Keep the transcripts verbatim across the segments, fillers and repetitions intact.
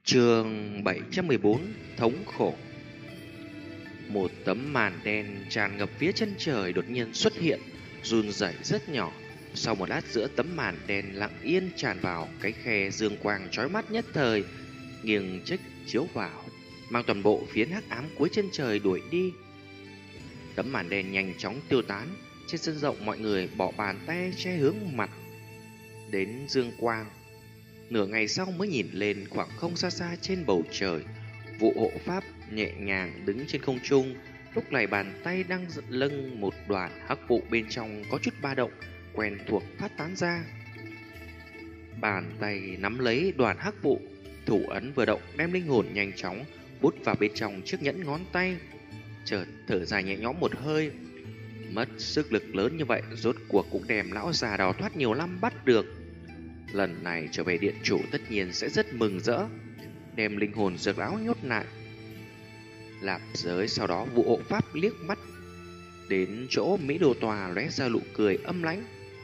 Chương bảy trăm mười bốn. Thống khổ. Một tấm màn đen tràn ngập phía chân trời đột nhiên xuất hiện, run rẩy rất nhỏ. Sau một lát giữa tấm màn đen lặng yên tràn vào cái khe dương quang chói mắt nhất thời, nghiêng trích chiếu vào, mang toàn bộ phiến hắc ám cuối chân trời đuổi đi. Tấm màn đen nhanh chóng tiêu tán, trên sân rộng mọi người bỏ bàn tay che hướng mặt đến dương quang. Nửa ngày sau mới nhìn lên khoảng không xa xa trên bầu trời, vụ hộ pháp nhẹ nhàng đứng trên không trung. Lúc này bàn tay đang lâng một đoàn hắc vụ bên trong có chút ba động quen thuộc phát tán ra. Bàn tay nắm lấy đoàn hắc vụ, thủ ấn vừa động đem linh hồn nhanh chóng bút vào bên trong chiếc nhẫn ngón tay. Chợt thở dài nhẹ nhõm một hơi, mất sức lực lớn như vậy rốt cuộc cũng đem lão già đào thoát nhiều năm bắt được. Lần này trở về điện chủ tất nhiên sẽ rất mừng rỡ, đem linh hồn dược lão nhốt lại. Lạp giới sau đó vụ hộ pháp liếc mắt đến chỗ Mỹ Đồ Tòa, lóe ra nụ cười âm lãnh.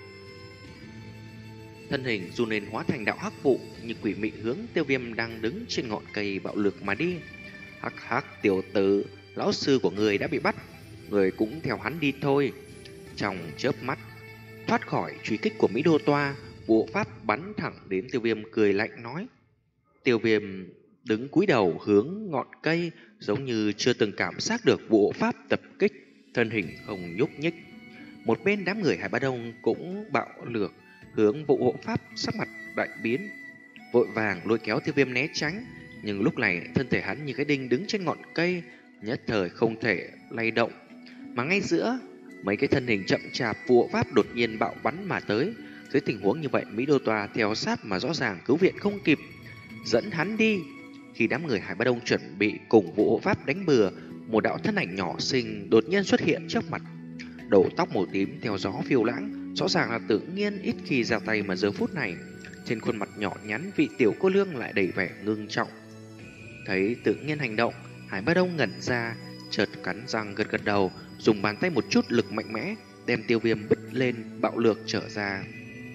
Thân hình run lên hóa thành đạo hắc vụ, như quỷ mị hướng Tiêu Viêm đang đứng trên ngọn cây bạo lực mà đi. Hắc hắc tiểu tử, lão sư của người đã bị bắt, người cũng theo hắn đi thôi. Trong chớp mắt thoát khỏi truy kích của Mỹ Đô Toa, bộ pháp bắn thẳng đến Tiêu Viêm, cười lạnh nói. Tiêu Viêm đứng cúi đầu hướng ngọn cây, giống như chưa từng cảm giác được bộ pháp tập kích, thân hình không nhúc nhích. Một bên đám người Hải Ba Đông cũng bạo lược hướng bộ hộ pháp, sắc mặt đại biến, vội vàng lôi kéo Tiêu Viêm né tránh. Nhưng lúc này thân thể hắn như cái đinh đứng trên ngọn cây, nhất thời không thể lay động. Mà ngay giữa mấy cái thân hình chậm chạp, vụ hộ pháp đột nhiên bạo bắn mà tới. Dưới tình huống như vậy, Mỹ Đô Tòa theo sát mà rõ ràng cứu viện không kịp, dẫn hắn đi. Khi đám người Hải Ba Đông chuẩn bị cùng vụ hộ pháp đánh bừa, một đạo thân ảnh nhỏ xinh đột nhiên xuất hiện trước mặt. Đầu tóc màu tím theo gió phiêu lãng, rõ ràng là Tự Nhiên ít khi ra tay, mà giờ phút này trên khuôn mặt nhỏ nhắn vị tiểu cô nương lại đầy vẻ ngưng trọng. Thấy Tự Nhiên hành động, Hải Ba Đông ngẩn ra, chợt cắn răng gật gật đầu, dùng bàn tay một chút lực mạnh mẽ đem Tiêu Viêm bứt lên, bạo lược trở ra.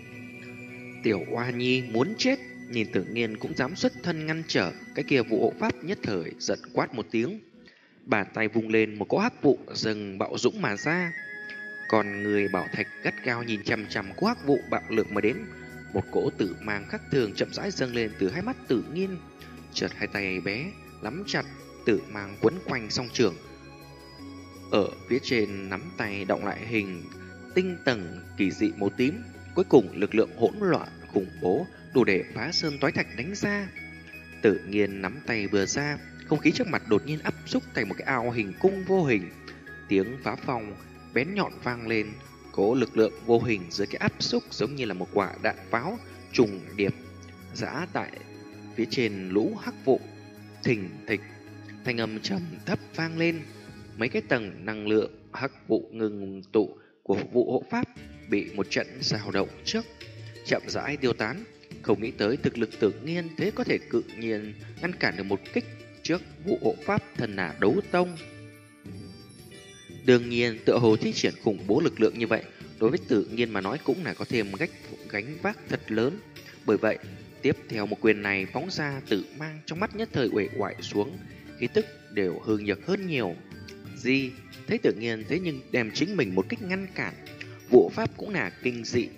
Tiểu Oa Nhi muốn chết, nhìn Tự Nhiên cũng dám xuất thân ngăn trở, cái kia vụ hộ pháp nhất thời giận quát một tiếng, bàn tay vung lên, một cỗ hắc vụ dâng bạo dũng mà ra. Còn người bảo thạch gắt gao nhìn chằm chằm cỗ hắc vụ bạo lực mà đến, một cỗ tử mang khắc thường chậm rãi dâng lên từ hai mắt Tự Nhiên. Chợt hai tay bé nắm chặt tử mang quấn quanh song trường, ở phía trên nắm tay động lại hình tinh tầng kỳ dị màu tím. Cuối cùng lực lượng hỗn loạn khủng bố đủ để phá sơn toái thạch đánh ra. Tự Nhiên nắm tay vừa ra, không khí trước mặt đột nhiên áp xúc thành một cái ao hình cung vô hình. Tiếng phá phong bén nhọn vang lên, cố lực lượng vô hình dưới cái áp xúc giống như là một quả đạn pháo trùng điệp giã tại phía trên lũ hắc vụ. Thình thịch, thanh âm trầm thấp vang lên. Mấy cái tầng năng lượng hắc vụ ngừng tụ của vụ hộ pháp bị một trận dao động trước chậm rãi tiêu tán. Không nghĩ tới thực lực Tự Nhiên thế có thể cự nhiên ngăn cản được một kích trước vụ hộ pháp thần nà đấu tông. Đương nhiên tựa hồ thi triển khủng bố lực lượng như vậy đối với Tự Nhiên mà nói cũng là có thêm gánh, gánh vác thật lớn. Bởi vậy tiếp theo một quyền này phóng ra, Tự mang trong mắt nhất thời uể oải xuống, khí tức đều hư nhược hơn nhiều. Di thấy Tự Nhiên thế nhưng đem chính mình một kích ngăn cản, vụ pháp cũng là kinh dị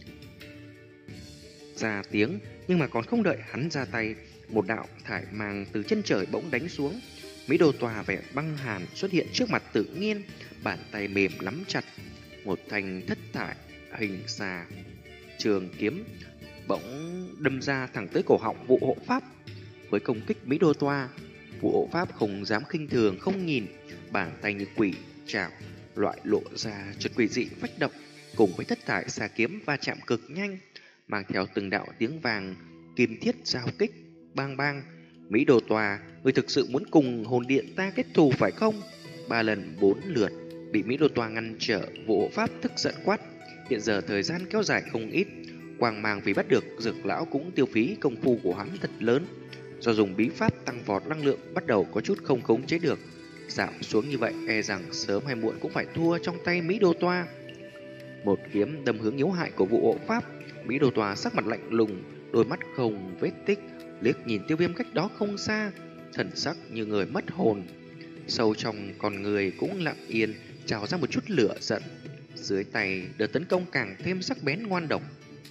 ra tiếng. Nhưng mà còn không đợi hắn ra tay, một đạo thải màng từ chân trời bỗng đánh xuống. Mỹ Đô Tòa vẻ băng hàn xuất hiện trước mặt Tự Nhiên, bàn tay mềm nắm chặt một thanh thất thải hình xà trường kiếm bỗng đâm ra thẳng tới cổ họng vụ hộ pháp. Với công kích Mỹ Đô Tòa, vụ hộ pháp không dám khinh thường, không nhìn, bàn tay như quỷ trảo loại lộ ra chợt quỷ dị phách động, cùng với thất thải xà kiếm va chạm cực nhanh, mang theo từng đạo tiếng vàng kim thiết giao kích. Bang bang. Mỹ Đô Tòa, người thực sự muốn cùng hồn điện ta kết thù phải không? Ba lần bốn lượt bị Mỹ Đô Tòa ngăn trở, vụ hộ pháp tức giận quát. Hiện giờ thời gian kéo dài không ít, quang mang vì bắt được dược lão cũng tiêu phí công phu của hắn thật lớn. Do dùng bí pháp tăng vọt năng lượng bắt đầu có chút không khống chế được, giảm xuống như vậy e rằng sớm hay muộn cũng phải thua trong tay Mỹ Đô Tòa. Một kiếm đâm hướng yếu hại của vụ hộ pháp, Mỹ Đô Tòa sắc mặt lạnh lùng, đôi mắt không vết tích, liếc nhìn Tiêu Viêm cách đó không xa, thần sắc như người mất hồn. Sâu trong con người cũng lặng yên trào ra một chút lửa giận. Dưới tay đợt tấn công càng thêm sắc bén ngoan độc.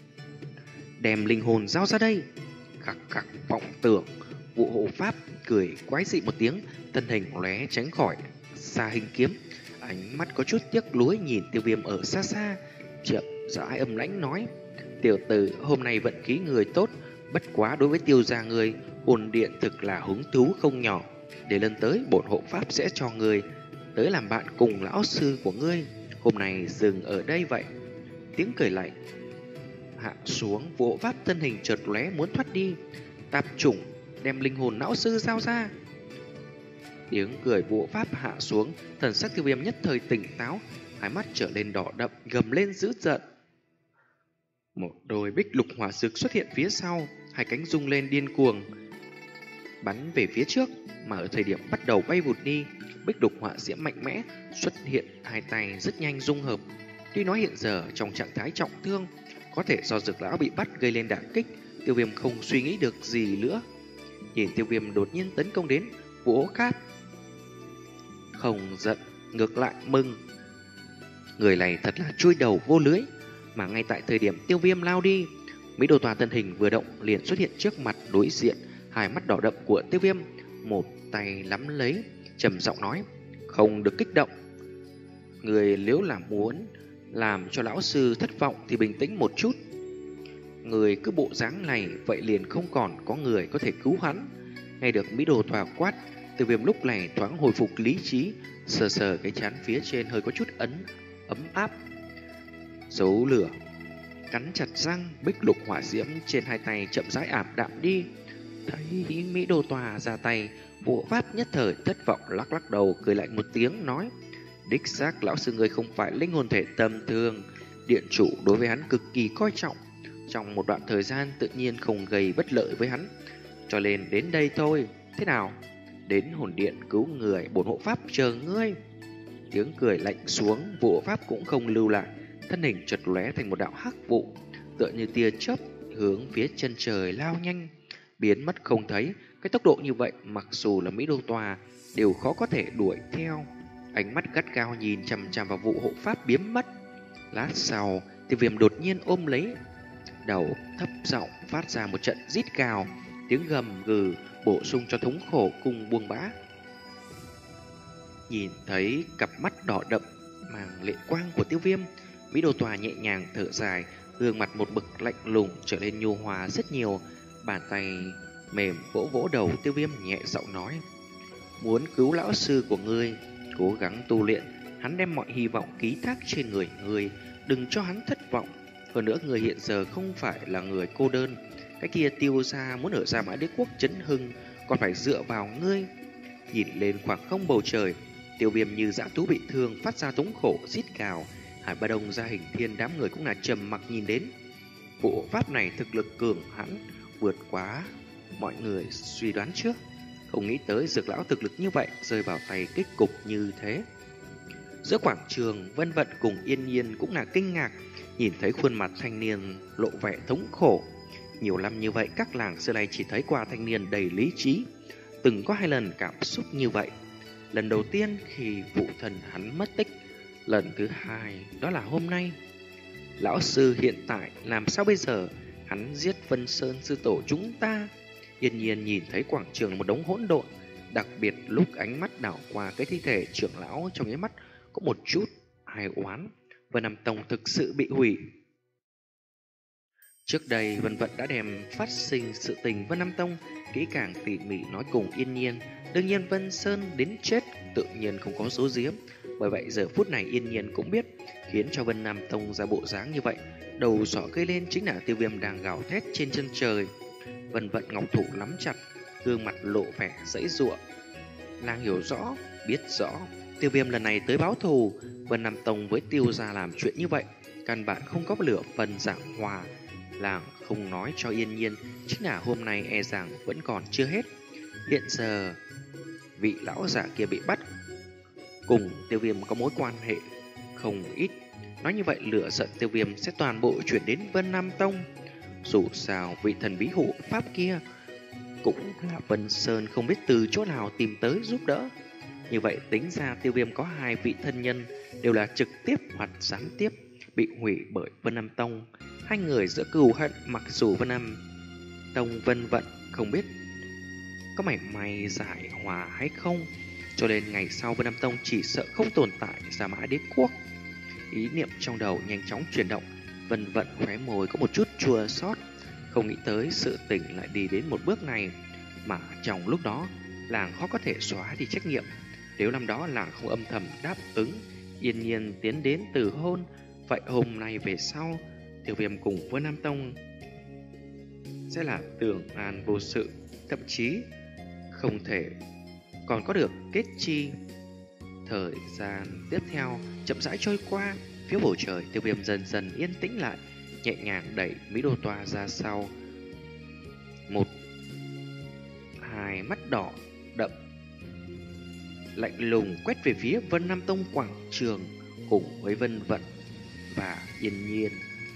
Đem linh hồn giao ra đây. Khắc khắc vọng tưởng. Vụ hộ pháp cười quái dị một tiếng, thân hình lóe tránh khỏi xa hình kiếm. Ánh mắt có chút tiếc nuối nhìn Tiêu Viêm ở xa xa, chậm rãi âm lãnh nói: tiểu tử, hôm nay vận khí người tốt, bất quá đối với Tiêu gia người, hồn điện thực là hứng thú không nhỏ. Để lần tới bổn hộ pháp sẽ cho người tới làm bạn cùng lão sư của ngươi. Hôm nay dừng ở đây vậy. Tiếng cười lạnh hạ xuống, vụ hộ pháp thân hình chợt lóe muốn thoát đi. Tạp chủng, đem linh hồn lão sư giao ra. Tiếng cười vụ hộ pháp hạ xuống, thần sắc Tiêu Viêm nhất thời tỉnh táo, hai mắt trở lên đỏ đậm, gầm lên dữ tợn. Một đôi bích lục hỏa dược xuất hiện phía sau, hai cánh rung lên điên cuồng, bắn về phía trước. Mà ở thời điểm bắt đầu bay vụt đi, bích lục hỏa diễm mạnh mẽ xuất hiện, hai tay rất nhanh dung hợp. Tuy nói hiện giờ trong trạng thái trọng thương, có thể do dược lão bị bắt gây lên đả kích, Tiêu Viêm không suy nghĩ được gì nữa. Nhìn Tiêu Viêm đột nhiên tấn công đến, vỗ cáp không giận, ngược lại mừng. Người này thật là chui đầu vô lưới. Mà ngay tại thời điểm Tiêu Viêm lao đi, Mỹ Đồ Tòa thân hình vừa động liền xuất hiện trước mặt đối diện, hai mắt đỏ đậm của Tiêu Viêm, một tay nắm lấy, trầm giọng nói: không được kích động. Người nếu là muốn làm cho lão sư thất vọng thì bình tĩnh một chút. Người cứ bộ dáng này vậy liền không còn có người có thể cứu hắn. Nghe được Mỹ Đồ Tòa quát, Tiêu Viêm lúc này thoáng hồi phục lý trí, sờ sờ cái trán phía trên hơi có chút ấn ấm áp. Dấu lửa cắn chặt răng, bích lục hỏa diễm trên hai tay chậm rãi ảm đạm đi. Thấy Mỹ Đồ Tòa ra tay, bộ pháp nhất thời thất vọng, lắc lắc đầu cười lạnh một tiếng nói: đích xác lão sư người không phải linh hồn thể tầm thường, điện chủ đối với hắn cực kỳ coi trọng. Trong một đoạn thời gian tự nhiên không gây bất lợi với hắn, cho nên đến đây thôi. Thế nào? Đến hồn điện cứu người, bổn hộ pháp chờ ngươi. Tiếng cười lạnh xuống, vụ hộ pháp cũng không lưu lại, thân hình chợt lóe thành một đạo hắc vụ, tựa như tia chớp hướng phía chân trời lao nhanh, biến mất không thấy. Cái tốc độ như vậy, mặc dù là Mỹ Đô Tòa đều khó có thể đuổi theo. Ánh mắt gắt gao nhìn chằm chằm vào vụ hộ pháp biến mất. Lát sau, Tiêu Viêm đột nhiên ôm lấy đầu, thấp giọng phát ra một trận rít gào, tiếng gầm gừ bổ sung cho thống khổ cùng buông bã. Nhìn thấy cặp mắt đỏ đậm màng lệ quang của Tiêu Viêm, Mỹ Đồ Tòa nhẹ nhàng thở dài, gương mặt một bực lạnh lùng trở nên nhu hòa rất nhiều, bàn tay mềm vỗ vỗ đầu Tiêu Viêm, nhẹ giọng nói: muốn cứu lão sư của ngươi, cố gắng tu luyện, hắn đem mọi hy vọng ký thác trên người ngươi, đừng cho hắn thất vọng. Hơn nữa người hiện giờ không phải là người cô đơn, cái kia Tiêu gia muốn ở Gia Mã Đế quốc chấn hưng còn phải dựa vào ngươi. Nhìn lên khoảng không bầu trời, Tiêu Viêm như dã thú bị thương phát ra thống khổ rít gào. Hải Ba Đông, Gia Hình Thiên đám người cũng là trầm mặc nhìn đến. Bộ pháp này thực lực cường hãn vượt quá mọi người suy đoán trước. Không nghĩ tới dược lão thực lực như vậy rơi vào tay kết cục như thế. Giữa quảng trường, Vân Vận cùng Yên Nhiên cũng là kinh ngạc nhìn thấy khuôn mặt thanh niên lộ vẻ thống khổ. Nhiều năm như vậy, các làng xưa này chỉ thấy qua thanh niên đầy lý trí, từng có hai lần cảm xúc như vậy. Lần đầu tiên khi phụ thân hắn mất tích, lần thứ hai đó là hôm nay. Lão sư hiện tại làm sao bây giờ? Hắn giết Vân Sơn sư tổ chúng ta. Yên Nhiên nhìn thấy quảng trường một đống hỗn độn, đặc biệt lúc ánh mắt đảo qua cái thi thể trưởng lão, trong nháy mắt có một chút ai oán. Vân Nam Tông thực sự bị hủy. Trước đây Vân Vận đã đem phát sinh sự tình Vân Nam Tông kỹ càng tỉ mỉ nói cùng Yên Nhiên. Đương nhiên Vân Sơn đến chết tự nhiên không có giấu giếm. Bởi vậy giờ phút này Yên Nhiên cũng biết, khiến cho Vân Nam Tông ra bộ dáng như vậy, đầu sọ gây lên chính là Tiêu Viêm đang gào thét trên chân trời. Vân Vận ngọc thủ nắm chặt, gương mặt lộ vẻ dãy giụa. Nàng hiểu rõ, biết rõ Tiêu Viêm lần này tới báo thù. Vân Nam Tông với Tiêu gia làm chuyện như vậy căn bản không có lửa phần giảng hòa. Làng không nói cho Yên Nhiên, chính là hôm nay e rằng vẫn còn chưa hết. Hiện giờ vị lão giả kia bị bắt, cùng Tiêu Viêm có mối quan hệ không ít. Nói như vậy lửa giận Tiêu Viêm sẽ toàn bộ chuyển đến Vân Nam Tông. Dù sao vị thần bí hộ pháp kia cũng là Vân Sơn không biết từ chỗ nào tìm tới giúp đỡ. Như vậy tính ra Tiêu Viêm có hai vị thân nhân đều là trực tiếp hoặc gián tiếp bị hủy bởi Vân Nam Tông. Hai người giữa cừu hận, mặc dù Vân Nam Tông vân vận không biết có mảy may giải hòa hay không, cho nên ngày sau Vân Nam Tông chỉ sợ không tồn tại Gia Mã Đế Quốc. Ý niệm trong đầu nhanh chóng chuyển động, Vân vận khóe môi có một chút chua xót, không nghĩ tới sự tình lại đi đến một bước này, mà trong lúc đó làng khó có thể xóa đi trách nhiệm. Nếu năm đó làng không âm thầm đáp ứng yên nhiên tiến đến từ hôn, vậy hôm nay về sau Tiêu Viêm cùng với Nam Tông sẽ là tưởng an vô sự, thậm chí không thể còn có được kết chi. Thời gian tiếp theo chậm rãi trôi qua, phía bầu trời Tiêu Viêm dần dần yên tĩnh lại, nhẹ nhàng đẩy Mỹ Đô Toa ra sau. Một hai mắt đỏ đậm lạnh lùng quét về phía Vân Nam Tông quảng trường cùng với Vân Vận và Yên Nhiên.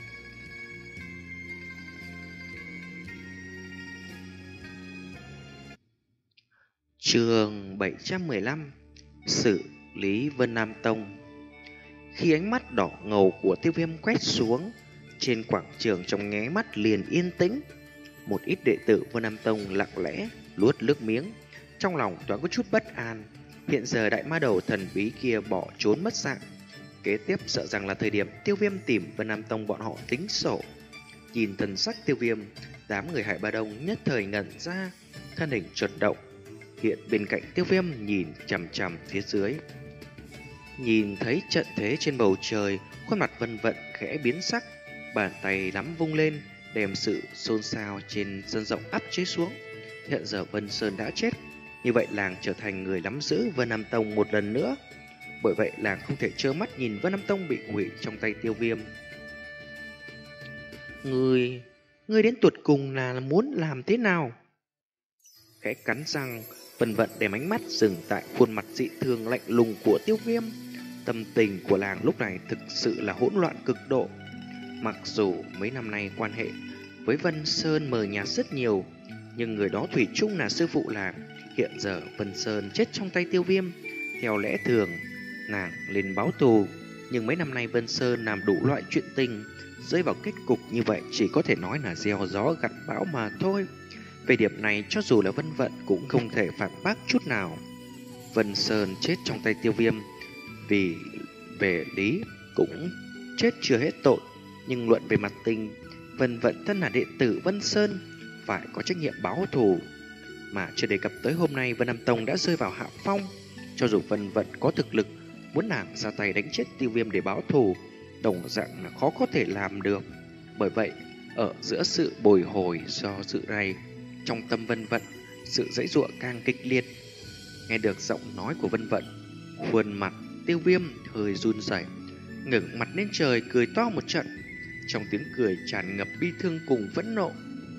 Chương bảy trăm mười lăm: Xử lý Vân Nam Tông. Khi ánh mắt đỏ ngầu của Tiêu Viêm quét xuống, trên quảng trường trong nháy mắt liền yên tĩnh. Một ít đệ tử Vân Nam Tông lặng lẽ luốt nước miếng, trong lòng toán có chút bất an. Hiện giờ đại ma đầu thần bí kia bỏ trốn mất dạng, kế tiếp sợ rằng là thời điểm Tiêu Viêm tìm Vân Nam Tông bọn họ tính sổ. Nhìn thần sắc Tiêu Viêm, đám người Hải Ba Đông nhất thời ngẩn ra, thân hình chợt động, hiện bên cạnh Tiêu Viêm nhìn chằm chằm phía dưới. Nhìn thấy trận thế trên bầu trời, khuôn mặt Vân Vận khẽ biến sắc, bàn tay nắm vung lên, đem sự xôn xao trên sân rộng áp chế xuống. Hiện giờ Vân Sơn đã chết, như vậy làng trở thành người nắm giữ Vân Nam Tông một lần nữa. Bởi vậy làng không thể trơ mắt nhìn Vân Nam Tông bị hủy trong tay Tiêu Viêm. Ngươi, ngươi đến tuột cùng là muốn làm thế nào? Khẽ cắn răng, Vân Vận đem ánh mắt dừng tại khuôn mặt dị thường lạnh lùng của Tiêu Viêm. Tâm tình của làng lúc này thực sự là hỗn loạn cực độ. Mặc dù mấy năm nay quan hệ với Vân Sơn mờ nhạt rất nhiều, nhưng người đó thủy chung là sư phụ làng. Hiện giờ Vân Sơn chết trong tay Tiêu Viêm, theo lẽ thường nàng lên báo thù, nhưng mấy năm nay Vân Sơn làm đủ loại chuyện tình, rơi vào kết cục như vậy chỉ có thể nói là gieo gió gặt bão mà thôi. Về điểm này cho dù là Vân Vận cũng không thể phản bác chút nào. Vân Sơn chết trong tay Tiêu Viêm, vì về lý cũng chết chưa hết tội, nhưng luận về mặt tình, Vân Vận thân là đệ tử Vân Sơn, phải có trách nhiệm báo thù. Mà chưa đề cập tới hôm nay Vân Nam Tông đã rơi vào hạ phong, cho dù Vân Vận có thực lực muốn nàng ra tay đánh chết Tiêu Viêm để báo thù, đồng dạng là khó có thể làm được. Bởi vậy, ở giữa sự bồi hồi do dự này, trong tâm Vân Vận, sự dãy giụa càng kịch liệt. Nghe được giọng nói của Vân Vận, khuôn mặt Tiêu Viêm hơi run rẩy, ngẩng mặt lên trời cười to một trận, trong tiếng cười tràn ngập bi thương cùng phẫn nộ.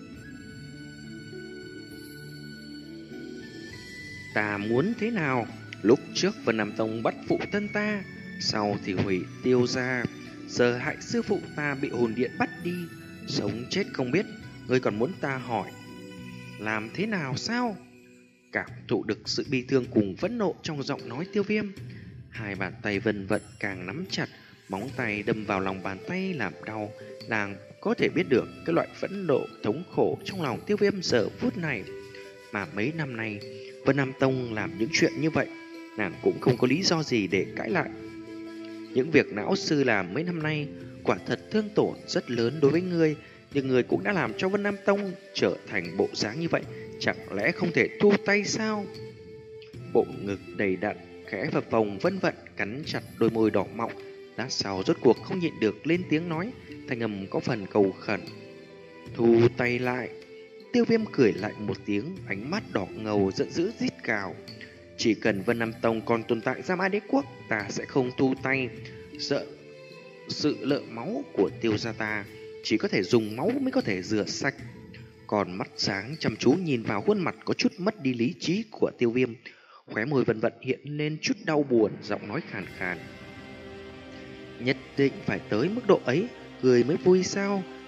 Ta muốn thế nào? Lúc trước Vân Nam Tông bắt phụ thân ta, sau thì hủy Tiêu gia, giờ hại sư phụ ta bị hồn điện bắt đi, sống chết không biết, ngươi còn muốn ta hỏi làm thế nào sao? Cảm thụ được sự bi thương cùng phẫn nộ trong giọng nói Tiêu Viêm, hai bàn tay Vân Vận càng nắm chặt, móng tay đâm vào lòng bàn tay làm đau. Nàng có thể biết được cái loại phẫn nộ thống khổ trong lòng Tiêu Viêm giờ phút này. Mà mấy năm nay Vân Nam Tông làm những chuyện như vậy, nàng cũng không có lý do gì để cãi lại. Những việc lão sư làm mấy năm nay quả thật thương tổn rất lớn đối với ngươi, nhưng người cũng đã làm cho Vân Nam Tông trở thành bộ dáng như vậy, chẳng lẽ không thể thu tay sao? Bộ ngực đầy đặn khẽ phập phồng Vân Vận cắn chặt đôi môi đỏ mọng, lát sau rốt cuộc không nhịn được lên tiếng nói, thanh âm có phần cầu khẩn. Thu tay lại. Tiêu Viêm cười lại một tiếng, ánh mắt đỏ ngầu giận dữ rít gào. Chỉ cần Vân Nam Tông còn tồn tại Gia Mã Đế Quốc, ta sẽ không thu tay. Sợ sự lợ máu của Tiêu gia ta, chỉ có thể dùng máu mới có thể rửa sạch. Còn mắt sáng chăm chú nhìn vào khuôn mặt có chút mất đi lý trí của Tiêu Viêm, khóe môi Vân Vận hiện lên chút đau buồn, giọng nói khàn khàn. Nhất định phải tới mức độ ấy, người mới vui sao?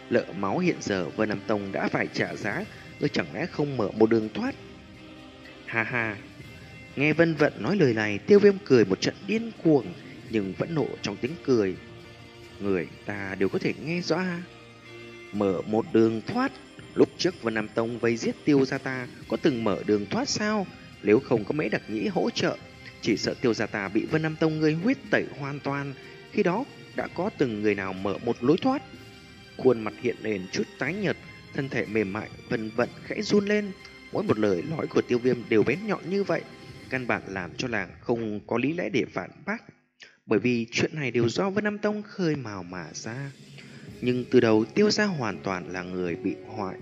Lợ máu hiện giờ Vân Nam Tông đã phải trả giá, ngươi chẳng lẽ không mở một đường thoát? Ha ha. Nghe Vân Vận nói lời này, Tiêu Viêm cười một trận điên cuồng, nhưng vẫn nộ trong tiếng cười. Người ta đều có thể nghe rõ. Mở một đường thoát. Lúc trước Vân Nam Tông vây giết Tiêu gia ta có từng mở đường thoát sao? Nếu không có Mễ Đặc Nhĩ hỗ trợ, chỉ sợ Tiêu gia ta bị Vân Nam Tông ngươi huyết tẩy hoàn toàn. Khi đó đã có từng người nào mở một lối thoát. Khuôn mặt hiện lên chút tái nhợt, thân thể mềm mại Vân Vận khẽ run lên. Mỗi một lời nói của Tiêu Viêm đều bén nhọn như vậy, căn bản làm cho làng không có lý lẽ để phản bác, bởi vì chuyện này đều do Vân Nam Tông khơi mào mà ra. Nhưng từ đầu Tiêu gia hoàn toàn là người bị hoại.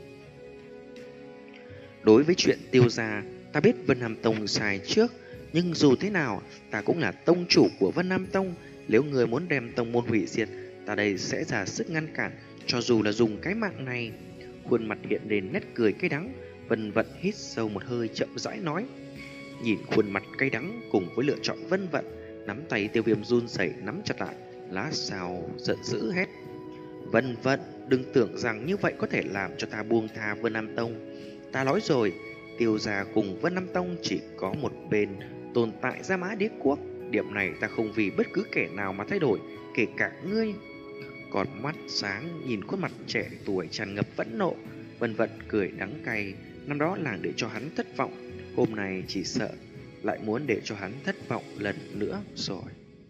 Đối với chuyện Tiêu gia, ta biết Vân Nam Tông sai trước, nhưng dù thế nào ta cũng là tông chủ của Vân Nam Tông. Nếu người muốn đem tông môn hủy diệt, ta đây sẽ ra sức ngăn cản, cho dù là dùng cái mạng này. Khuôn mặt hiện lên nét cười cay đắng. Vân Vận hít sâu một hơi chậm rãi nói. Nhìn khuôn mặt cay đắng cùng với lựa chọn Vân Vận, nắm tay Tiêu Viêm run rẩy nắm chặt lại, lá sao giận dữ hét: Vân Vận, đừng tưởng rằng như vậy có thể làm cho ta buông tha Vân Nam Tông. Ta nói rồi, Tiêu gia cùng Vân Nam Tông chỉ có một bên tồn tại Gia Mã Đế Quốc. Điểm này ta không vì bất cứ kẻ nào mà thay đổi, kể cả ngươi. Còn mắt sáng nhìn khuôn mặt trẻ tuổi tràn ngập phẫn nộ. Vân Vận cười đắng cay. Năm đó làng để cho hắn thất vọng, hôm nay chỉ sợ lại muốn để cho hắn thất vọng lần nữa rồi.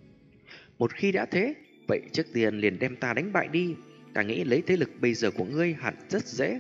Một khi đã thế, vậy trước tiên liền đem ta đánh bại đi. Ta nghĩ lấy thế lực bây giờ của ngươi hẳn rất dễ.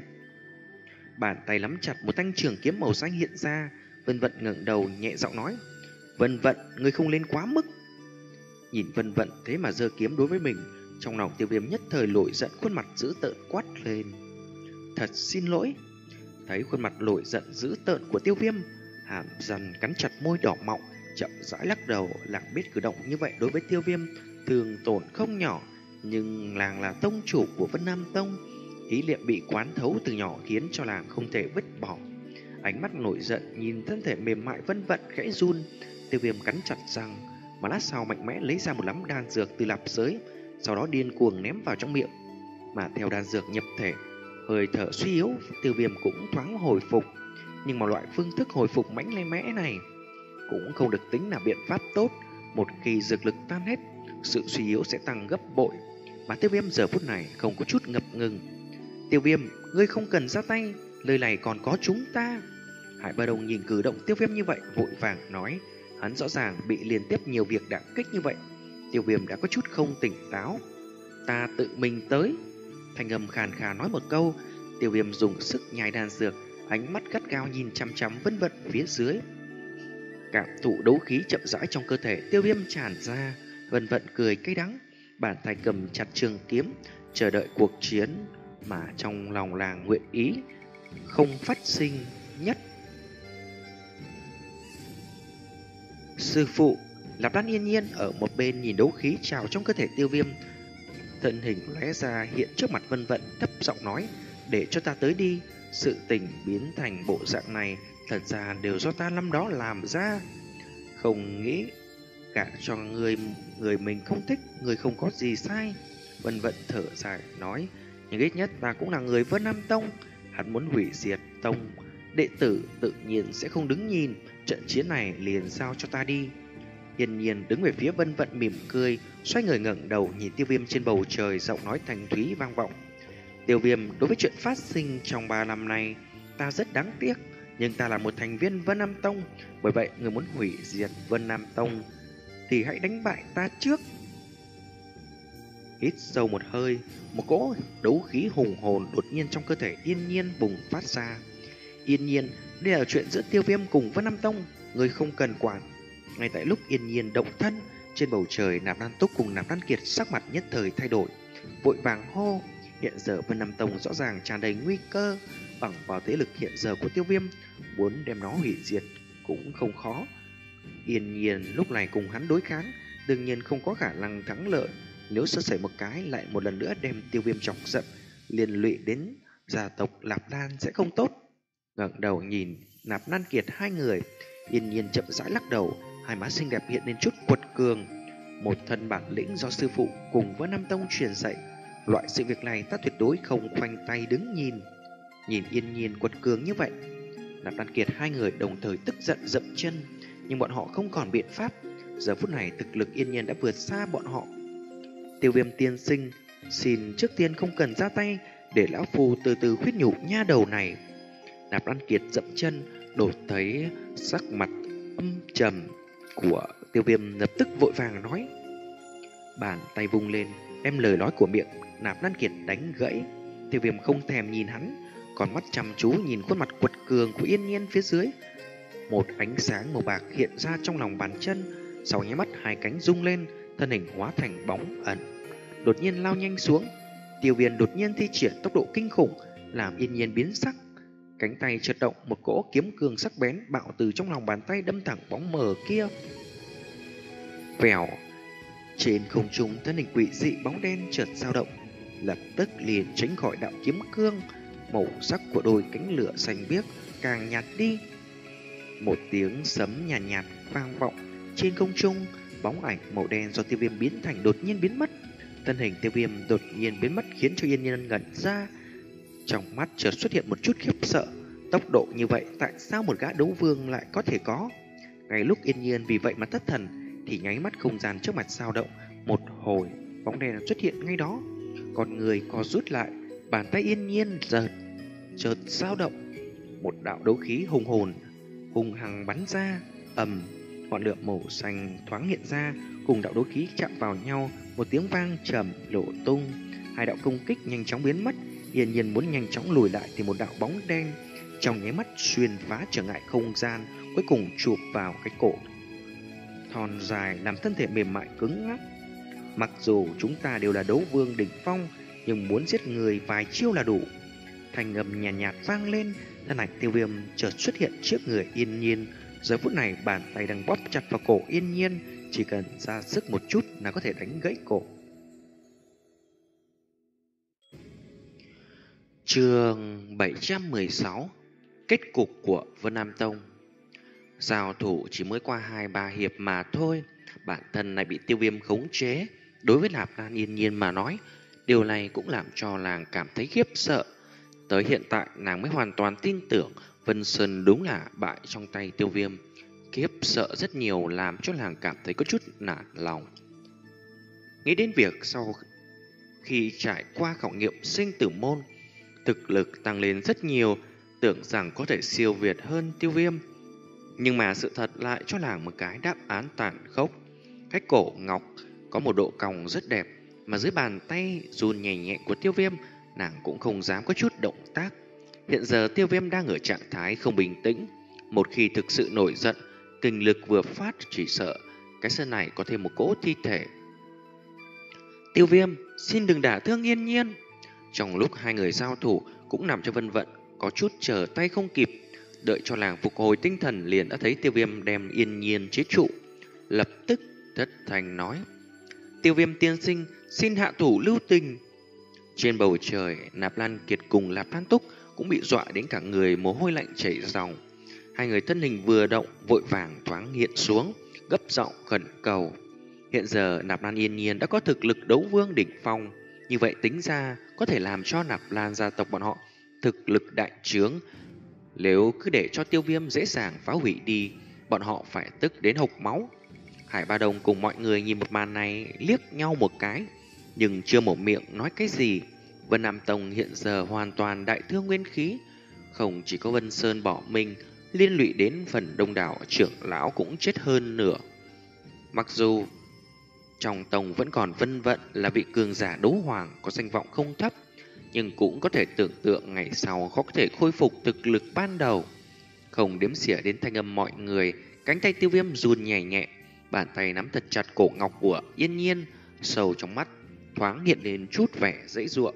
Bàn tay nắm chặt một thanh trường kiếm màu xanh hiện ra. Vân Vận ngẩng đầu nhẹ giọng nói: Vân Vận, ngươi không lên quá mức. Nhìn Vân Vận thế mà giơ kiếm đối với mình, trong lòng Tiêu Viêm nhất thời nổi giận, khuôn mặt dữ tợn quát lên: Thật xin lỗi. Thấy khuôn mặt nổi giận dữ tợn của Tiêu Viêm, hàm răng cắn chặt môi đỏ mọng, chậm rãi lắc đầu. Làng biết cử động như vậy đối với Tiêu Viêm thường tổn không nhỏ, nhưng làng là tông chủ của Vân Nam Tông, ý niệm bị quán thấu từ nhỏ khiến cho làng không thể vứt bỏ. Ánh mắt nổi giận nhìn thân thể mềm mại Vân Vận khẽ run. Tiêu Viêm cắn chặt răng, mà lát sau mạnh mẽ lấy ra một nắm đan dược từ lạp giới, sau đó điên cuồng ném vào trong miệng. Mà theo đan dược nhập thể, hơi thở suy yếu, Tiêu Viêm cũng thoáng hồi phục. Nhưng mà loại phương thức hồi phục mãnh lê mẽ này cũng không được tính là biện pháp tốt. Một khi dược lực tan hết, sự suy yếu sẽ tăng gấp bội. Mà Tiêu Viêm giờ phút này không có chút ngập ngừng. Tiêu Viêm, ngươi không cần ra tay, lời này còn có chúng ta. Hải Ba Đồng nhìn cử động Tiêu Viêm như vậy, vội vàng nói. Hắn rõ ràng bị liên tiếp nhiều việc đả kích như vậy, Tiêu Viêm đã có chút không tỉnh táo. Ta tự mình tới. Thanh âm khàn khàn nói một câu. Tiêu Viêm dùng sức nhai đan dược, ánh mắt gắt gao nhìn chăm chăm Vân Vận phía dưới. Cảm thụ đấu khí chậm rãi trong cơ thể Tiêu Viêm tràn ra. Vân Vận cười cay đắng, bàn tay cầm chặt trường kiếm, chờ đợi cuộc chiến mà trong lòng làng nguyện ý không phát sinh nhất. Sư phụ, Lạp Đan yên nhiên ở một bên nhìn đấu khí trào trong cơ thể Tiêu Viêm, thân hình lóe ra hiện trước mặt Vân Vận, thấp giọng nói: Để cho ta tới đi. Sự tình biến thành bộ dạng này thật ra đều do ta năm đó làm ra. Không nghĩ gả cho người người mình không thích, người không có gì sai. Vân Vận thở dài nói: Nhưng ít nhất ta cũng là người Vân Nam Tông. Hắn muốn hủy diệt tông, đệ tử tự nhiên sẽ không đứng nhìn. Trận chiến này liền giao cho ta đi. Yên nhiên đứng về phía Vân Vận mỉm cười, xoay người ngẩng đầu nhìn Tiêu Viêm trên bầu trời, giọng nói thanh thúy vang vọng: Tiêu Viêm, đối với chuyện phát sinh trong ba năm này, ta rất đáng tiếc, nhưng ta là một thành viên Vân Nam Tông, bởi vậy người muốn hủy diệt Vân Nam Tông thì hãy đánh bại ta trước. Hít sâu một hơi, một cỗ đấu khí hùng hồn đột nhiên trong cơ thể Yên nhiên bùng phát ra. Yên nhiên, đây là chuyện giữa Tiêu Viêm cùng Vân Nam Tông, người không cần quản. Ngay tại lúc Yên nhiên động thân, trên bầu trời Nạp Lan Túc cùng Nạp Lan Kiệt sắc mặt nhất thời thay đổi, vội vàng hô: Hiện giờ Vân Nam Tông rõ ràng tràn đầy nguy cơ, bằng vào thế lực hiện giờ của Tiêu Viêm, muốn đem nó hủy diệt cũng không khó. Yên nhiên lúc này cùng hắn đối kháng, đương nhiên không có khả năng thắng lợi. Nếu sơ sẩy một cái, lại một lần nữa đem Tiêu Viêm chọc giận, liên lụy đến gia tộc Lạp Lan sẽ không tốt. Ngẩng đầu nhìn Nạp Lan Kiệt hai người, Yên nhiên chậm rãi lắc đầu, hai má xinh đẹp hiện lên chút quật cường. Một thân bản lĩnh do sư phụ cùng với Nam Tông truyền dạy, Loại sự việc này ta tuyệt đối không khoanh tay đứng nhìn. Nhìn Yên Nhiên quật cường như vậy, Nạp Lan Kiệt hai người đồng thời tức giận dậm chân, nhưng bọn họ không còn biện pháp. Giờ phút này thực lực Yên Nhiên đã vượt xa bọn họ. Tiêu Viêm tiên sinh, xin trước tiên không cần ra tay, để lão phu từ từ khuyết nhủ nha đầu này. Nạp Lan Kiệt dậm chân, đột thấy sắc mặt âm trầm của Tiêu Viêm lập tức vội vàng nói. Bàn tay vung lên, đem lời nói của miệng Nạp Lan Kiệt đánh gãy. Tiêu Viêm không thèm nhìn hắn, còn mắt chăm chú nhìn khuôn mặt quật cường của Yên Nhiên phía dưới. Một ánh sáng màu bạc hiện ra trong lòng bàn chân, sau nháy mắt hai cánh rung lên, thân hình hóa thành bóng ẩn, đột nhiên lao nhanh xuống. Tiêu Viêm đột nhiên thi triển tốc độ kinh khủng, làm Yên Nhiên biến sắc. Cánh tay chợt động, một cỗ kiếm cường sắc bén bạo từ trong lòng bàn tay đâm thẳng bóng mờ kia. Vèo, trên không trung thân hình quỷ dị bóng đen chợt dao động, lập tức liền tránh khỏi đạo kiếm cương. Màu sắc của đôi cánh lửa xanh biếc càng nhạt đi. Một tiếng sấm nhàn nhạt, nhạt vang vọng trên không trung, bóng ảnh màu đen do Tiêu Viêm biến thành đột nhiên biến mất. Thân hình Tiêu Viêm đột nhiên biến mất khiến cho Yên Nhiên ngẩn ra, trong mắt chợt xuất hiện một chút khiếp sợ. Tốc độ như vậy tại sao một gã đấu vương lại có thể có? Ngay lúc Yên Nhiên vì vậy mà thất thần, thì nháy mắt không gian trước mặt dao động, một hồi bóng đen xuất hiện ngay đó. Con người co rút lại, bàn tay Yên Nhiên giật chợt dao động, một đạo đấu khí hùng hồn hùng hằng bắn ra. Ầm, ngọn lửa màu xanh thoáng hiện ra, cùng đạo đấu khí chạm vào nhau, một tiếng vang trầm nổ tung. Hai đạo công kích nhanh chóng biến mất. Yên Nhiên muốn nhanh chóng lùi lại thì một đạo bóng đen trong nháy mắt xuyên phá trở ngại không gian, cuối cùng chụp vào cái cổ thon dài làm thân thể mềm mại cứng ngắc. Mặc dù chúng ta đều là đấu vương đỉnh phong, nhưng muốn giết người vài chiêu là đủ. Thanh âm nhàn nhạt, nhạt vang lên, thân ảnh Tiêu Viêm chợt xuất hiện trước người Yên Nhiên. Giờ phút này bàn tay đang bóp chặt vào cổ Yên Nhiên, chỉ cần ra sức một chút là có thể đánh gãy cổ. Chương bảy trăm mười sáu. Kết cục của Vân Nam Tông. Giao thủ chỉ mới qua hai ba hiệp mà thôi, bản thân này bị Tiêu Viêm khống chế. Đối với Nạp Lan Yên Nhiên mà nói, điều này cũng làm cho nàng cảm thấy khiếp sợ. Tới hiện tại nàng mới hoàn toàn tin tưởng Vân Sơn đúng là bại trong tay Tiêu Viêm. Khiếp sợ rất nhiều làm cho nàng cảm thấy có chút nản lòng. Nghĩ đến việc sau khi trải qua khảo nghiệm sinh tử môn, thực lực tăng lên rất nhiều, tưởng rằng có thể siêu việt hơn Tiêu Viêm. Nhưng mà sự thật lại cho nàng một cái đáp án tàn khốc. Cái cổ ngọc có một độ cong rất đẹp, mà dưới bàn tay run nhẹ nhẹ của Tiêu Viêm, nàng cũng không dám có chút động tác. Hiện giờ Tiêu Viêm đang ở trạng thái không bình tĩnh. Một khi thực sự nổi giận, kinh lực vừa phát, chỉ sợ cái sân này có thêm một cỗ thi thể. Tiêu Viêm, xin đừng đả thương Yên Nhiên. Trong lúc hai người giao thủ, cũng nằm cho Vân Vận có chút chờ tay không kịp. Đợi cho nàng phục hồi tinh thần, liền đã thấy Tiêu Viêm đem Yên Nhiên chế trụ, lập tức thất thanh nói: Tiêu Viêm tiên sinh, xin hạ thủ lưu tình. Trên bầu trời, Nạp Lan Kiệt cùng Nạp Lan Túc cũng bị dọa đến cả người mồ hôi lạnh chảy ròng. Hai người thân hình vừa động, vội vàng thoáng hiện xuống, gấp giọng khẩn cầu. Hiện giờ Nạp Lan Yên Nhiên đã có thực lực đấu vương đỉnh phong, như vậy tính ra có thể làm cho Nạp Lan gia tộc bọn họ thực lực đại trướng. Nếu cứ để cho Tiêu Viêm dễ dàng phá hủy đi, bọn họ phải tức đến hộc máu. Hải Ba Đồng cùng mọi người nhìn một màn này liếc nhau một cái, nhưng chưa mở miệng nói cái gì. Vân Nam Tông hiện giờ hoàn toàn đại thương nguyên khí, không chỉ có Vân Sơn bỏ mình, liên lụy đến phần đông đảo trưởng lão cũng chết hơn nửa. Mặc dù trong tông vẫn còn Vân Vận là vị cường giả đấu hoàng có danh vọng không thấp, nhưng cũng có thể tưởng tượng ngày sau khó có thể khôi phục thực lực ban đầu. Không đếm xỉa đến thanh âm mọi người, cánh tay Tiêu Viêm run nhẹ nhẹ, bàn tay nắm thật chặt cổ ngọc của Yên Nhiên, sâu trong mắt thoáng hiện lên chút vẻ dãy giụa.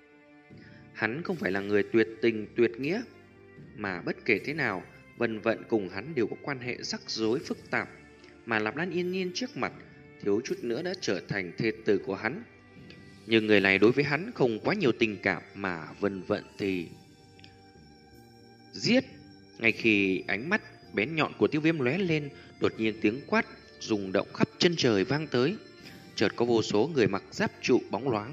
Hắn không phải là người tuyệt tình tuyệt nghĩa, mà bất kể thế nào, Vân Vận cùng hắn đều có quan hệ rắc rối phức tạp, mà Nạp Lan Yên Nhiên trước mặt thiếu chút nữa đã trở thành thê tử của hắn. Nhưng người này đối với hắn không quá nhiều tình cảm, mà Vân Vận thì giết. Ngay khi ánh mắt bén nhọn của Tiêu Viêm lóe lên, đột nhiên tiếng quát rung động khắp chân trời vang tới. Chợt có vô số người mặc giáp trụ bóng loáng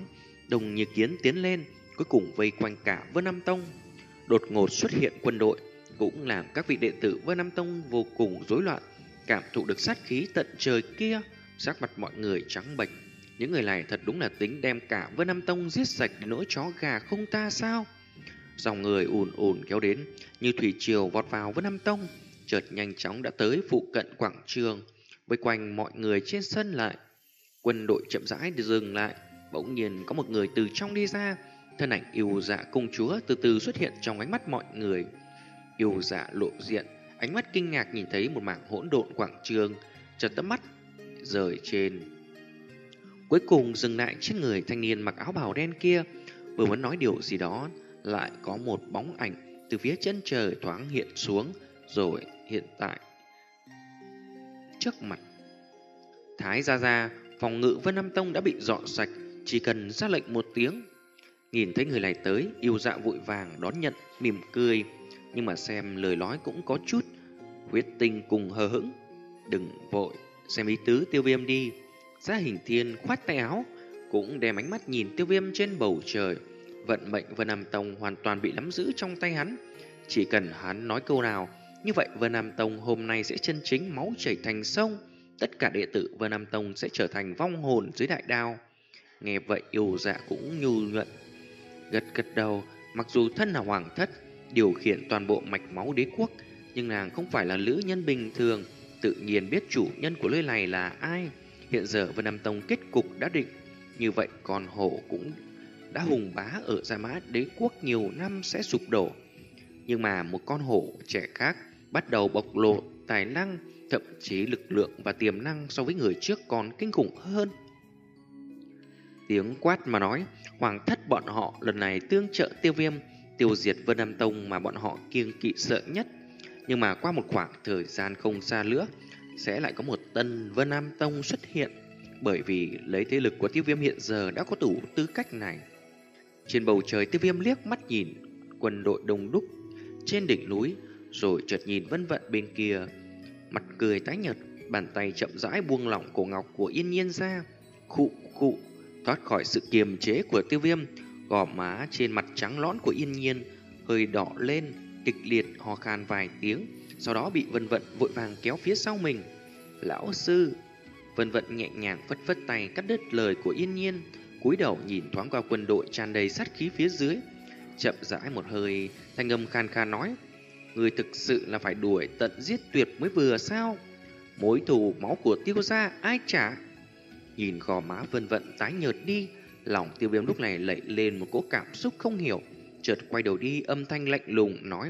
Đồng như kiến tiến lên, cuối cùng vây quanh cả Vân Nam Tông. Đột ngột xuất hiện quân đội cũng làm các vị đệ tử Vân Nam Tông vô cùng rối loạn, cảm thụ được sát khí tận trời kia, sắc mặt mọi người trắng bệch. Những người này thật đúng là tính đem cả Vân Nam Tông giết sạch đến nỗi chó gà không ta sao? Dòng người ùn ùn kéo đến, như thủy triều vọt vào Vân Nam Tông, chợt nhanh chóng đã tới phụ cận quảng trường, vây quanh mọi người trên sân lại. Quân đội chậm rãi dừng lại, bỗng nhiên có một người từ trong đi ra, thân ảnh yêu dạ công chúa từ từ xuất hiện trong ánh mắt mọi người. Yêu dạ lộ diện, ánh mắt kinh ngạc nhìn thấy một mảng hỗn độn quảng trường, chợt tấm mắt rời trên, cuối cùng dừng lại trên người thanh niên mặc áo bào đen kia. Vừa muốn nói điều gì đó, lại có một bóng ảnh từ phía chân trời thoáng hiện xuống, rồi hiện tại trước mặt. Thái gia gia, phòng ngự Vân Nam Tông đã bị dọn sạch, chỉ cần ra lệnh một tiếng. Nhìn thấy người này tới, yêu dạ vội vàng đón nhận, mỉm cười, nhưng mà xem lời nói cũng có chút huyết tinh cùng hờ hững. Đừng vội, xem ý tứ Tiêu Viêm đi. Giá Hình Thiên khoát tay áo, cũng đem ánh mắt nhìn Tiêu Viêm trên bầu trời. Vận mệnh Vân Nam Tông hoàn toàn bị nắm giữ trong tay hắn. Chỉ cần hắn nói câu nào, như vậy Vân Nam Tông hôm nay sẽ chân chính máu chảy thành sông. Tất cả đệ tử Vân Nam Tông sẽ trở thành vong hồn dưới đại đao. Nghe vậy yêu dạ cũng nhu nhuận, gật gật đầu. Mặc dù thân là hoàng thất, điều khiển toàn bộ mạch máu đế quốc, nhưng nàng không phải là nữ nhân bình thường, tự nhiên biết chủ nhân của nơi này là ai. Hiện giờ Vân Nam Tông kết cục đã định, như vậy con hổ cũng đã hùng bá ở Gia Mã đế quốc nhiều năm sẽ sụp đổ. Nhưng mà một con hổ trẻ khác bắt đầu bộc lộ tài năng, thậm chí lực lượng và tiềm năng so với người trước còn kinh khủng hơn. Tiếng quát mà nói, hoàng thất bọn họ lần này tương trợ Tiêu Viêm, tiêu diệt Vân Nam Tông mà bọn họ kiêng kỵ sợ nhất. Nhưng mà qua một khoảng thời gian không xa nữa, sẽ lại có một tân Vân Nam Tông xuất hiện, bởi vì lấy thế lực của Tiêu Viêm hiện giờ đã có đủ tư cách này. Trên bầu trời, Tiêu Viêm liếc mắt nhìn quân đội đông đúc trên đỉnh núi, rồi chợt nhìn Vân Vận bên kia, mặt cười tái nhợt, bàn tay chậm rãi buông lỏng cổ ngọc của Yên Nhiên ra. Khụ khụ, thoát khỏi sự kiềm chế của Tiêu Viêm, gò má trên mặt trắng nõn của Yên Nhiên hơi đỏ lên, kịch liệt ho khan vài tiếng, sau đó bị Vân Vận vội vàng kéo phía sau mình. Lão sư! Vân Vận nhẹ nhàng phất phất tay cắt đứt lời của Yên Nhiên, cúi đầu nhìn thoáng qua quân đội tràn đầy sát khí phía dưới, chậm rãi một hơi, thanh âm khan khan nói: người thực sự là phải đuổi tận giết tuyệt mới vừa sao? Mối thù máu của Tiêu gia ai trả? Nhìn gò má Vân Vận tái nhợt đi, lòng Tiêu Viêm lúc này lẩy lên một cỗ cảm xúc không hiểu, chợt quay đầu đi, âm thanh lạnh lùng nói: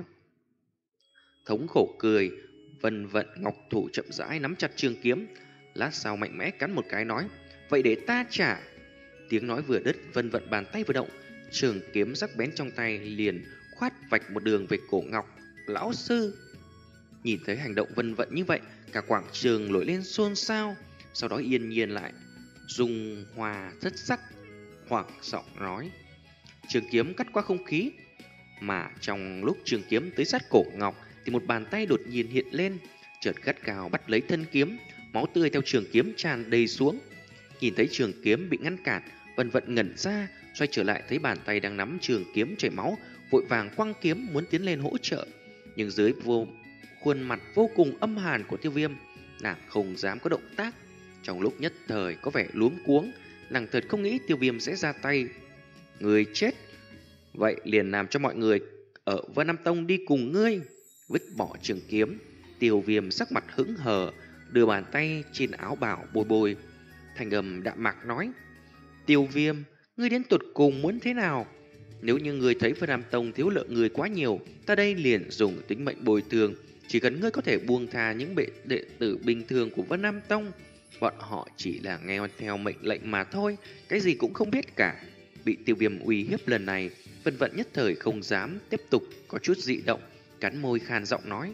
thống khổ cười. Vân Vận ngọc thủ chậm rãi nắm chặt trường kiếm, lát sau mạnh mẽ cắn một cái nói: vậy để ta trả. Tiếng nói vừa đứt, Vân Vận bàn tay vừa động, trường kiếm sắc bén trong tay liền khoát vạch một đường về cổ ngọc. Lão sư! Nhìn thấy hành động Vân Vận như vậy, cả quảng trường nổi lên xôn xao. Sau đó Yên Nhiên lại dùng hòa thất sắc hoảng giọng nói: trường kiếm cắt qua không khí. Mà trong lúc trường kiếm tới sát cổ ngọc, thì một bàn tay đột nhiên hiện lên, chợt gắt gao bắt lấy thân kiếm, máu tươi theo trường kiếm tràn đầy xuống. Nhìn thấy trường kiếm bị ngăn cản, Vân Vận ngẩn ra, xoay trở lại thấy bàn tay đang nắm trường kiếm chảy máu, vội vàng quăng kiếm muốn tiến lên hỗ trợ. Nhưng dưới vô khuôn mặt vô cùng âm hàn của Tiêu Viêm, nàng không dám có động tác. Trong lúc nhất thời có vẻ luống cuống, nàng thật không nghĩ Tiêu Viêm sẽ ra tay. Người chết, vậy liền làm cho mọi người ở Vân Nam Tông đi cùng ngươi. Vứt bỏ trường kiếm, Tiêu Viêm sắc mặt hững hờ, đưa bàn tay trên áo bào bôi bôi, thành âm đạm mạc nói: Tiêu Viêm, ngươi đến tụt cùng muốn thế nào? Nếu như ngươi thấy Vân Nam Tông thiếu lượng người quá nhiều, ta đây liền dùng tính mệnh bồi thường. Chỉ cần ngươi có thể buông tha những bệ đệ tử bình thường của Vân Nam Tông, bọn họ chỉ là nghe theo mệnh lệnh mà thôi, cái gì cũng không biết cả. Bị Tiêu Viêm uy hiếp lần này, Vân Vận nhất thời không dám tiếp tục có chút dị động, cắn môi khan giọng nói: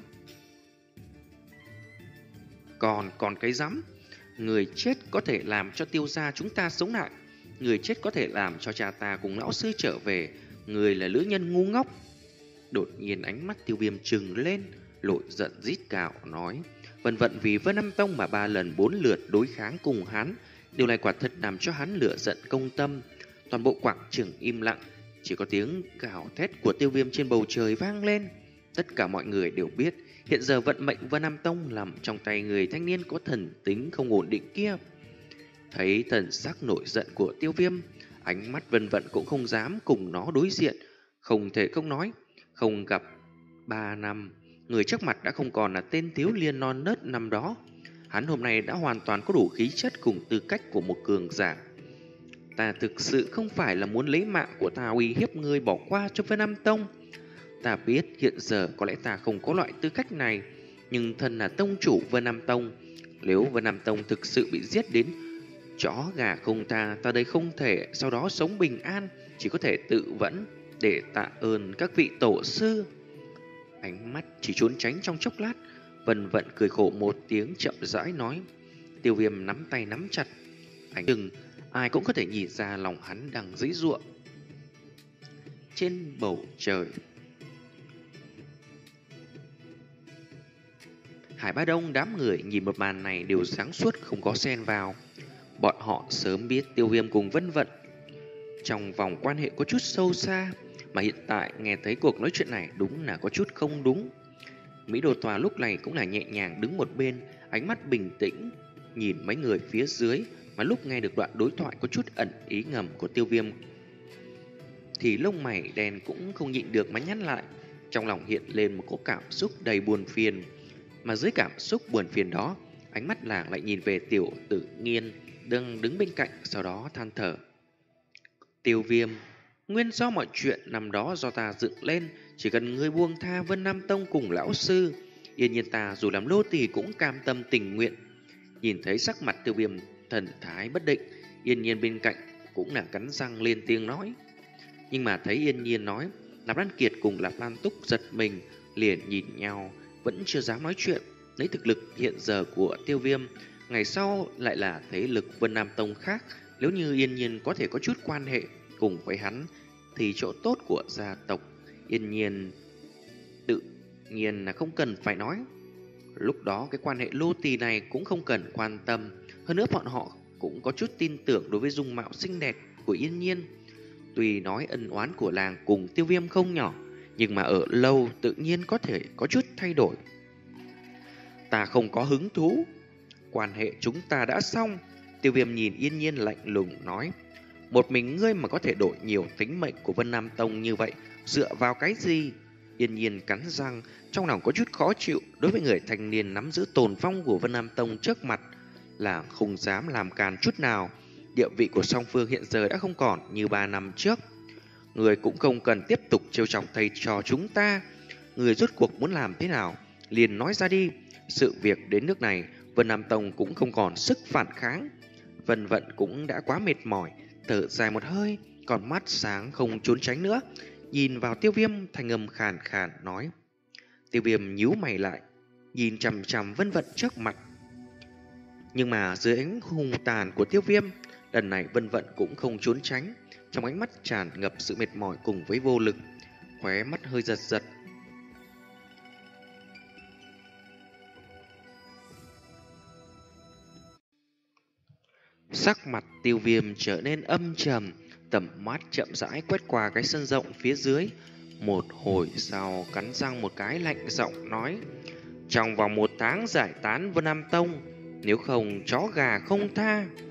Còn còn cái rắm, người chết có thể làm cho Tiêu gia chúng ta sống lại, người chết có thể làm cho cha ta cùng lão sư trở về, người là lữ nhân ngu ngốc. Đột nhiên ánh mắt Tiêu Viêm trừng lên, lội giận rít gào nói: Vân Vận vì Vân Nam Tông mà ba lần bốn lượt đối kháng cùng hắn, điều này quả thật làm cho hắn lửa giận công tâm. Toàn bộ quảng trường im lặng, chỉ có tiếng gào thét của Tiêu Viêm trên bầu trời vang lên. Tất cả mọi người đều biết hiện giờ vận mệnh Vân Nam Tông nằm trong tay người thanh niên có thần tính không ổn định kia. Thấy thần sắc nổi giận của Tiêu Viêm, ánh mắt Vân Vận cũng không dám cùng nó đối diện. Không thể không nói, không gặp ba năm, người trước mặt đã không còn là tên thiếu liên non nớt năm đó. Hắn hôm nay đã hoàn toàn có đủ khí chất cùng tư cách của một cường giả. Ta thực sự không phải là muốn lấy mạng của ta uy hiếp ngươi bỏ qua cho Vân Nam Tông. Ta biết hiện giờ có lẽ ta không có loại tư cách này, nhưng thân là tông chủ Vân Nam Tông. Nếu Vân Nam Tông thực sự bị giết đến chó gà không tha, ta đây không thể sau đó sống bình an, chỉ có thể tự vẫn để tạ ơn các vị tổ sư. Ánh mắt chỉ trốn tránh trong chốc lát, Vân Vận cười khổ một tiếng chậm rãi nói. Tiêu Viêm nắm tay nắm chặt, ánh chừng ai cũng có thể nhìn ra lòng hắn đang dãy giụa. Trên bầu trời, Hải Ba Đông đám người nhìn một màn này đều sáng suốt không có xen vào. Bọn họ sớm biết Tiêu Viêm cùng Vân Vận trong vòng quan hệ có chút sâu xa, mà hiện tại nghe thấy cuộc nói chuyện này đúng là có chút không đúng. Mỹ Đồ Tòa lúc này cũng là nhẹ nhàng đứng một bên, ánh mắt bình tĩnh nhìn mấy người phía dưới, mà lúc nghe được đoạn đối thoại có chút ẩn ý ngầm của Tiêu Viêm thì lông mày đen cũng không nhịn được mà nhăn lại. Trong lòng hiện lên một cỗ cảm xúc đầy buồn phiền, mà dưới cảm xúc buồn phiền đó, ánh mắt làng lại nhìn về Tiểu Tự Nhiên đang đứng bên cạnh, sau đó than thở. Tiêu Viêm, nguyên do mọi chuyện năm đó do ta dựng lên, chỉ cần ngươi buông tha Vân Nam Tông cùng lão sư, yên nhiên ta dù làm nô tỳ cũng cam tâm tình nguyện. Nhìn thấy sắc mặt Tiêu Viêm thần thái bất định, Yên Nhiên bên cạnh cũng là cắn răng lên tiếng nói. Nhưng mà thấy Yên Nhiên nói, Lạp Lan Kiệt cùng Lạp Lan Túc giật mình, liền nhìn nhau, vẫn chưa dám nói chuyện. Lấy thực lực hiện giờ của Tiêu Viêm, ngày sau lại là thế lực Vân Nam Tông khác, nếu như Yên Nhiên có thể có chút quan hệ cùng với hắn, thì chỗ tốt của gia tộc Yên Nhiên tự nhiên là không cần phải nói. Lúc đó cái quan hệ lô tỳ này cũng không cần quan tâm. Hơn nữa bọn họ cũng có chút tin tưởng đối với dung mạo xinh đẹp của Yên Nhiên. Tuy nói ân oán của làng cùng Tiêu Viêm không nhỏ, nhưng mà ở lâu tự nhiên có thể có chút thay đổi. Ta không có hứng thú. Quan hệ chúng ta đã xong. Tiêu Viêm nhìn Yên Nhiên lạnh lùng nói. Một mình ngươi mà có thể đổi nhiều tính mệnh của Vân Nam Tông như vậy, dựa vào cái gì? Yên Nhiên cắn răng, trong lòng có chút khó chịu. Đối với người thanh niên nắm giữ tồn phong của Vân Nam Tông trước mặt là không dám làm càn chút nào. Địa vị của song phương hiện giờ đã không còn như ba năm trước. Người cũng không cần tiếp tục trêu chọc thầy trò chúng ta. Người rốt cuộc muốn làm thế nào liền nói ra đi. Sự việc đến nước này, Vân Nam Tông cũng không còn sức phản kháng. Vân Vận cũng đã quá mệt mỏi, thở dài một hơi, còn mắt sáng không trốn tránh nữa, nhìn vào Tiêu Viêm, thanh âm khàn khàn nói. Tiêu Viêm nhíu mày lại, nhìn chằm chằm Vân Vận trước mặt. Nhưng mà dưới ánh hung tàn của Tiêu Viêm, lần này Vân Vận cũng không trốn tránh, trong ánh mắt tràn ngập sự mệt mỏi cùng với vô lực, khóe mắt hơi giật giật. Sắc mặt Tiêu Viêm trở nên âm trầm, tầm mắt chậm rãi quét qua cái sân rộng phía dưới. Một hồi sau cắn răng một cái lạnh giọng nói. Trong vòng một tháng giải tán Vân Nam Tông, nếu không chó gà không tha.